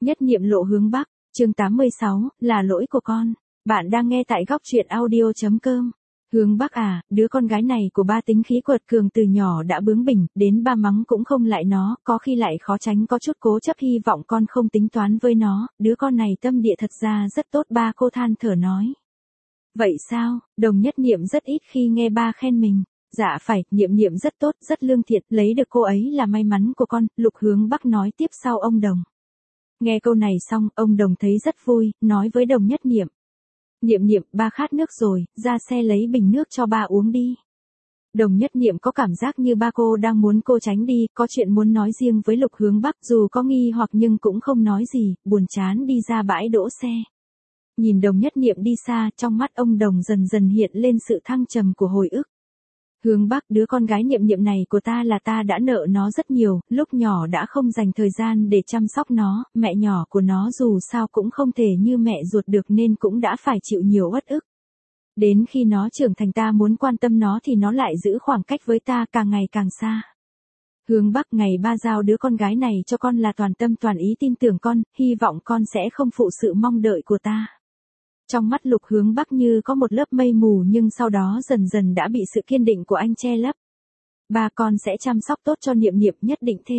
Nhất niệm lộ hướng Bắc, chương 86, là lỗi của con. Bạn đang nghe tại góc truyện audio.com. Hướng Bắc à, đứa con gái này của ba tính khí quật cường từ nhỏ đã bướng bỉnh, đến ba mắng cũng không lại nó, có khi lại khó tránh có chút cố chấp hy vọng con không tính toán với nó, đứa con này tâm địa thật ra rất tốt, ba cô than thở nói. Vậy sao, Đồng Nhất Niệm rất ít khi nghe ba khen mình. Dạ phải, Niệm Niệm rất tốt, rất lương thiện, lấy được cô ấy là may mắn của con, Lục Hướng Bắc nói tiếp sau ông Đồng. Nghe câu này xong, ông Đồng thấy rất vui, nói với Đồng Nhất Niệm. Niệm Niệm, ba khát nước rồi, ra xe lấy bình nước cho ba uống đi. Đồng Nhất Niệm có cảm giác như ba cô đang muốn cô tránh đi, có chuyện muốn nói riêng với Lục Hướng Bắc, dù có nghi hoặc nhưng cũng không nói gì, buồn chán đi ra bãi đỗ xe. Nhìn Đồng Nhất Niệm đi xa, trong mắt ông Đồng dần dần hiện lên sự thăng trầm của hồi ức. Hướng Bắc, đứa con gái Niệm Niệm này của ta là ta đã nợ nó rất nhiều, lúc nhỏ đã không dành thời gian để chăm sóc nó, mẹ nhỏ của nó dù sao cũng không thể như mẹ ruột được nên cũng đã phải chịu nhiều uất ức. Đến khi nó trưởng thành ta muốn quan tâm nó thì nó lại giữ khoảng cách với ta càng ngày càng xa. Hướng Bắc, ngày ba giao đứa con gái này cho con là toàn tâm toàn ý tin tưởng con, hy vọng con sẽ không phụ sự mong đợi của ta. Trong mắt Lục Hướng Bắc như có một lớp mây mù nhưng sau đó dần dần đã bị sự kiên định của anh che lấp. Ba, con sẽ chăm sóc tốt cho Niệm Niệm, nhất định thế.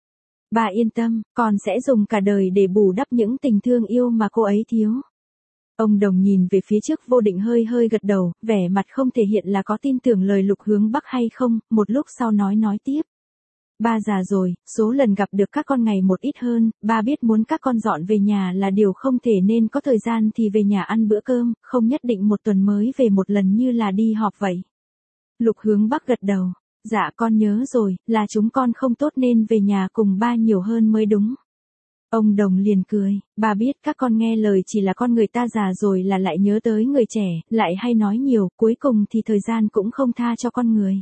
Ba yên tâm, con sẽ dùng cả đời để bù đắp những tình thương yêu mà cô ấy thiếu. Ông Đồng nhìn về phía trước vô định hơi hơi gật đầu, vẻ mặt không thể hiện là có tin tưởng lời Lục Hướng Bắc hay không, một lúc sau nói tiếp. Ba già rồi, số lần gặp được các con ngày một ít hơn, ba biết muốn các con dọn về nhà là điều không thể nên có thời gian thì về nhà ăn bữa cơm, không nhất định một tuần mới về một lần như là đi họp vậy. Lục Hướng Bắc gật đầu, dạ con nhớ rồi, là chúng con không tốt nên về nhà cùng ba nhiều hơn mới đúng. Ông Đồng liền cười, ba biết các con nghe lời chỉ là con người ta già rồi là lại nhớ tới người trẻ, lại hay nói nhiều, cuối cùng thì thời gian cũng không tha cho con người.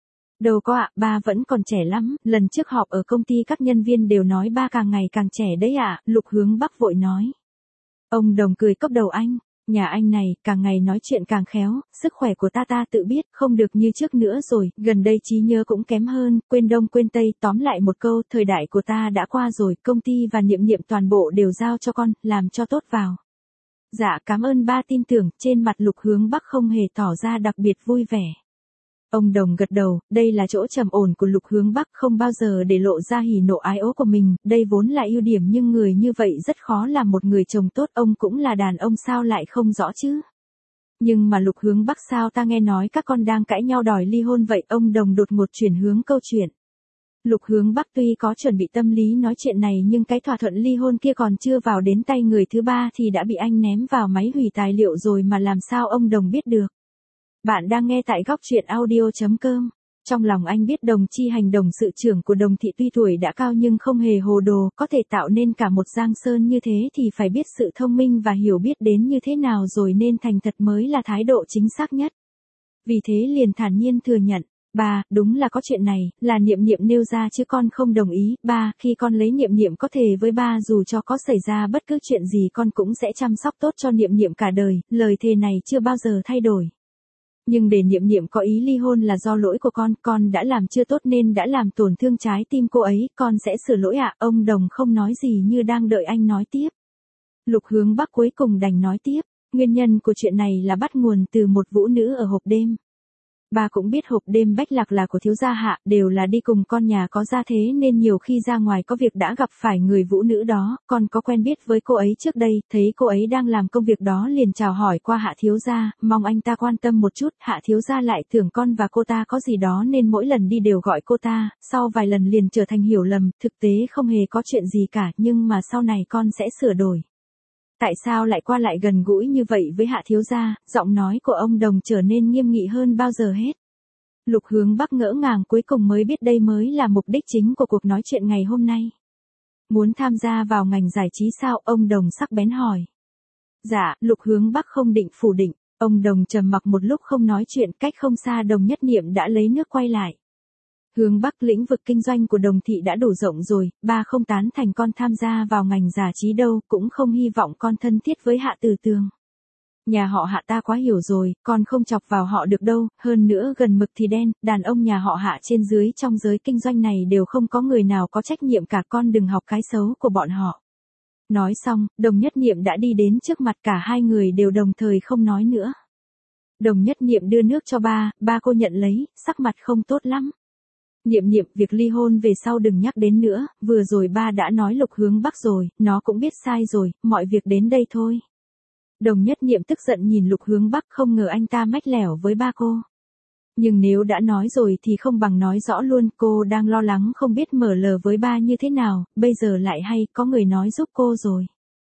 Đâu có ạ, ba vẫn còn trẻ lắm, lần trước họp ở công ty các nhân viên đều nói ba càng ngày càng trẻ đấy ạ, Lục Hướng Bắc vội nói. Ông Đồng cười cốc đầu anh, nhà anh này, càng ngày nói chuyện càng khéo, sức khỏe của ta tự biết, không được như trước nữa rồi, gần đây trí nhớ cũng kém hơn, quên đông quên tây, tóm lại một câu, thời đại của ta đã qua rồi, công ty và Niệm Niệm toàn bộ đều giao cho con, làm cho tốt vào. Dạ cảm ơn ba tin tưởng, trên mặt Lục Hướng Bắc không hề tỏ ra đặc biệt vui vẻ. Ông Đồng gật đầu, đây là chỗ trầm ổn của Lục Hướng Bắc, không bao giờ để lộ ra hỉ nộ ái ố của mình, đây vốn là ưu điểm nhưng người như vậy rất khó làm một người chồng tốt, ông cũng là đàn ông sao lại không rõ chứ. Nhưng mà Lục Hướng Bắc sao ta nghe nói các con đang cãi nhau đòi ly hôn vậy, ông Đồng đột ngột chuyển hướng câu chuyện. Lục Hướng Bắc tuy có chuẩn bị tâm lý nói chuyện này nhưng cái thỏa thuận ly hôn kia còn chưa vào đến tay người thứ ba thì đã bị anh ném vào máy hủy tài liệu rồi mà làm sao ông Đồng biết được. Bạn đang nghe tại góc truyện audio.com. Trong lòng anh biết Đồng Chi Hành đồng sự trưởng của Đồng thị tuy tuổi đã cao nhưng không hề hồ đồ, có thể tạo nên cả một giang sơn như thế thì phải biết sự thông minh và hiểu biết đến như thế nào rồi nên thành thật mới là thái độ chính xác nhất. Vì thế liền thản nhiên thừa nhận. Ba, đúng là có chuyện này, là Niệm Niệm nêu ra chứ con không đồng ý. Ba, khi con lấy Niệm Niệm có thề với ba dù cho có xảy ra bất cứ chuyện gì con cũng sẽ chăm sóc tốt cho Niệm Niệm cả đời, lời thề này chưa bao giờ thay đổi. Nhưng để Niệm Niệm có ý ly hôn là do lỗi của con đã làm chưa tốt nên đã làm tổn thương trái tim cô ấy, con sẽ sửa lỗi ạ. Ông Đồng không nói gì như đang đợi anh nói tiếp. Lục Hướng Bắc cuối cùng đành nói tiếp, nguyên nhân của chuyện này là bắt nguồn từ một vũ nữ ở hộp đêm. Ba cũng biết hộp đêm Bách Lạc là của thiếu gia Hạ, đều là đi cùng con nhà có gia thế nên nhiều khi ra ngoài có việc đã gặp phải người vũ nữ đó, con có quen biết với cô ấy trước đây, thấy cô ấy đang làm công việc đó liền chào hỏi qua Hạ thiếu gia, mong anh ta quan tâm một chút, Hạ thiếu gia lại tưởng con và cô ta có gì đó nên mỗi lần đi đều gọi cô ta, sau vài lần liền trở thành hiểu lầm, thực tế không hề có chuyện gì cả nhưng mà sau này con sẽ sửa đổi. Tại sao lại qua lại gần gũi như vậy với Hạ thiếu gia, giọng nói của ông Đồng trở nên nghiêm nghị hơn bao giờ hết. Lục Hướng Bắc ngỡ ngàng cuối cùng mới biết đây mới là mục đích chính của cuộc nói chuyện ngày hôm nay. Muốn tham gia vào ngành giải trí sao, ông Đồng sắc bén hỏi. Dạ, Lục Hướng Bắc không định phủ định, ông Đồng trầm mặc một lúc không nói chuyện, cách không xa Đồng Nhất Niệm đã lấy nước quay lại. Hướng Bắc, lĩnh vực kinh doanh của Đồng thị đã đủ rộng rồi, ba không tán thành con tham gia vào ngành giải trí đâu, cũng không hy vọng con thân thiết với Hạ Từ Tường. Nhà họ Hạ ta quá hiểu rồi, con không chọc vào họ được đâu, hơn nữa gần mực thì đen, đàn ông nhà họ Hạ trên dưới trong giới kinh doanh này đều không có người nào có trách nhiệm cả, con đừng học cái xấu của bọn họ. Nói xong, Đồng Nhất Niệm đã đi đến trước mặt, cả hai người đều đồng thời không nói nữa. Đồng Nhất Niệm đưa nước cho ba cô nhận lấy, sắc mặt không tốt lắm. Niệm Niệm, việc ly hôn về sau đừng nhắc đến nữa, vừa rồi ba đã nói Lục Hướng Bắc rồi, nó cũng biết sai rồi, mọi việc đến đây thôi. Đồng Nhất Niệm tức giận nhìn Lục Hướng Bắc, không ngờ anh ta mách lẻo với ba cô. Nhưng nếu đã nói rồi thì không bằng nói rõ luôn, cô đang lo lắng không biết mở lời với ba như thế nào, bây giờ lại hay có người nói giúp cô rồi.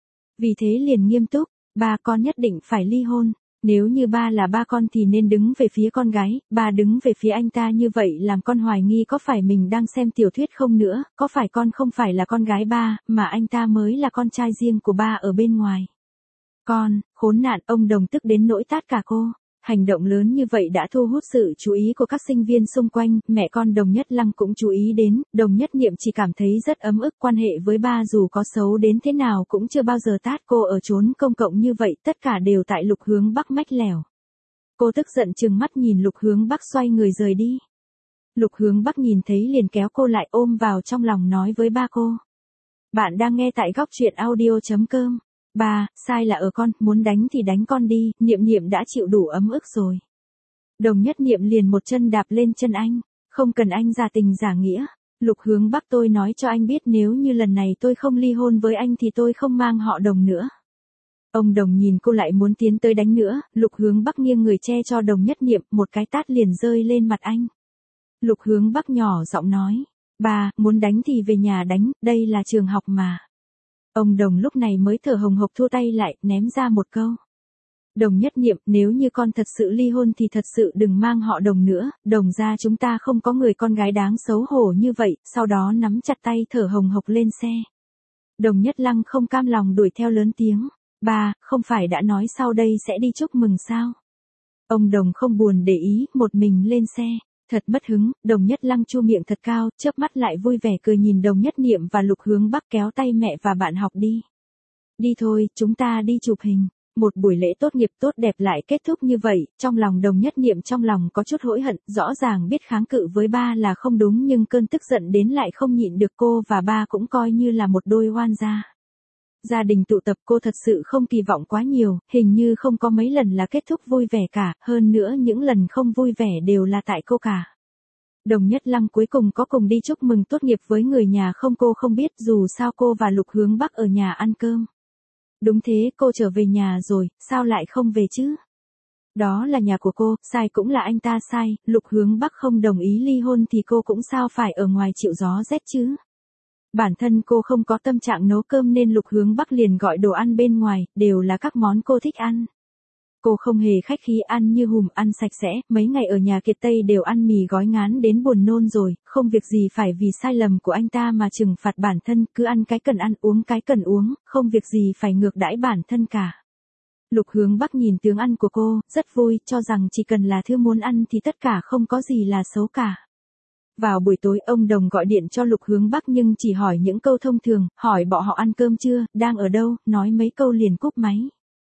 Vì thế liền nghiêm túc, ba con nhất định phải ly hôn. Nếu như ba là ba con thì nên đứng về phía con gái, ba đứng về phía anh ta như vậy làm con hoài nghi có phải mình đang xem tiểu thuyết không nữa, có phải con không phải là con gái ba, mà anh ta mới là con trai riêng của ba ở bên ngoài. Con, khốn nạn, ông Đồng tức đến nỗi tát cả cô. Hành động lớn như vậy đã thu hút sự chú ý của các sinh viên xung quanh, mẹ con Đồng Nhất Lăng cũng chú ý đến, Đồng Nhất Niệm chỉ cảm thấy rất ấm ức, quan hệ với ba dù có xấu đến thế nào cũng chưa bao giờ tát cô ở chốn công cộng như vậy, tất cả đều tại Lục Hướng Bắc mách lẻo. Cô tức giận trừng mắt nhìn Lục Hướng Bắc xoay người rời đi. Lục Hướng Bắc nhìn thấy liền kéo cô lại ôm vào trong lòng nói với ba cô. Bạn đang nghe tại góc truyện audio.com. Ba, sai là ở con, muốn đánh thì đánh con đi, Niệm Niệm đã chịu đủ ấm ức rồi. Đồng Nhất Niệm liền một chân đạp lên chân anh, không cần anh giả tình giả nghĩa. Lục Hướng Bắc, tôi nói cho anh biết nếu như lần này tôi không ly hôn với anh thì tôi không mang họ Đồng nữa. Ông Đồng nhìn cô lại muốn tiến tới đánh nữa, Lục Hướng Bắc nghiêng người che cho Đồng Nhất Niệm, một cái tát liền rơi lên mặt anh. Lục Hướng Bắc nhỏ giọng nói, ba, muốn đánh thì về nhà đánh, đây là trường học mà. Ông Đồng lúc này mới thở hồng hộc thua tay lại, ném ra một câu. Đồng Nhất Niệm, nếu như con thật sự ly hôn thì thật sự đừng mang họ Đồng nữa, Đồng gia chúng ta không có người con gái đáng xấu hổ như vậy, sau đó nắm chặt tay thở hồng hộc lên xe. Đồng Nhất Lăng không cam lòng đuổi theo lớn tiếng, ba, không phải đã nói sau đây sẽ đi chúc mừng sao? Ông Đồng không buồn để ý, một mình lên xe. Thật mất hứng, Đồng Nhất Lăng chu miệng thật cao, chớp mắt lại vui vẻ cười nhìn Đồng Nhất Niệm và Lục Hướng Bắc kéo tay mẹ và bạn học đi. Đi thôi, chúng ta đi chụp hình. Một buổi lễ tốt nghiệp tốt đẹp lại kết thúc như vậy, trong lòng Đồng Nhất Niệm trong lòng có chút hối hận, rõ ràng biết kháng cự với ba là không đúng nhưng cơn tức giận đến lại không nhịn được, cô và ba cũng coi như là một đôi oan gia. Gia đình tụ tập cô thật sự không kỳ vọng quá nhiều, hình như không có mấy lần là kết thúc vui vẻ cả, hơn nữa những lần không vui vẻ đều là tại cô cả. Đồng Nhất Lăng cuối cùng có cùng đi chúc mừng tốt nghiệp với người nhà không, cô không biết, dù sao cô và Lục Hướng Bắc ở nhà ăn cơm. Đúng thế, cô trở về nhà rồi, sao lại không về chứ? Đó là nhà của cô, sai cũng là anh ta sai, Lục Hướng Bắc không đồng ý ly hôn thì cô cũng sao phải ở ngoài chịu gió rét chứ? Bản thân cô không có tâm trạng nấu cơm nên Lục Hướng Bắc liền gọi đồ ăn bên ngoài, đều là các món cô thích ăn. Cô không hề khách khí, ăn như hùm, ăn sạch sẽ, mấy ngày ở nhà Kiệt Tây đều ăn mì gói ngán đến buồn nôn rồi, không việc gì phải vì sai lầm của anh ta mà trừng phạt bản thân, cứ ăn cái cần ăn, uống cái cần uống, không việc gì phải ngược đãi bản thân cả. Lục Hướng Bắc nhìn tướng ăn của cô, rất vui, cho rằng chỉ cần là thứ muốn ăn thì tất cả không có gì là xấu cả. Vào buổi tối ông Đồng gọi điện cho Lục Hướng Bắc nhưng chỉ hỏi những câu thông thường, hỏi bọn họ ăn cơm chưa, đang ở đâu, nói mấy câu liền cúp máy.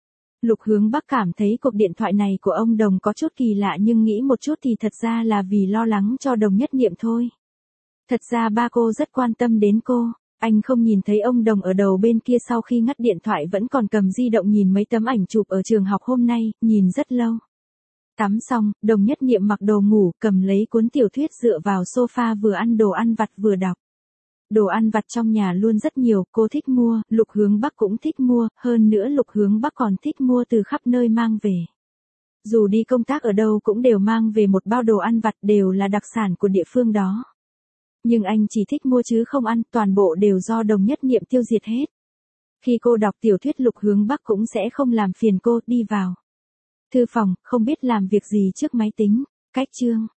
Lục Hướng Bắc cảm thấy cuộc điện thoại này của ông Đồng có chút kỳ lạ nhưng nghĩ một chút thì thật ra là vì lo lắng cho Đồng Nhất Niệm thôi. Thật ra ba cô rất quan tâm đến cô, anh không nhìn thấy ông Đồng ở đầu bên kia sau khi ngắt điện thoại vẫn còn cầm di động nhìn mấy tấm ảnh chụp ở trường học hôm nay, nhìn rất lâu. Tắm xong, Đồng Nhất Niệm mặc đồ ngủ, cầm lấy cuốn tiểu thuyết dựa vào sofa vừa ăn đồ ăn vặt vừa đọc. Đồ ăn vặt trong nhà luôn rất nhiều, cô thích mua, Lục Hướng Bắc cũng thích mua, hơn nữa Lục Hướng Bắc còn thích mua từ khắp nơi mang về. Dù đi công tác ở đâu cũng đều mang về một bao đồ ăn vặt, đều là đặc sản của địa phương đó. Nhưng anh chỉ thích mua chứ không ăn, toàn bộ đều do Đồng Nhất Niệm tiêu diệt hết. Khi cô đọc tiểu thuyết Lục Hướng Bắc cũng sẽ không làm phiền cô, đi vào thư phòng, không biết làm việc gì trước máy tính, cách chương.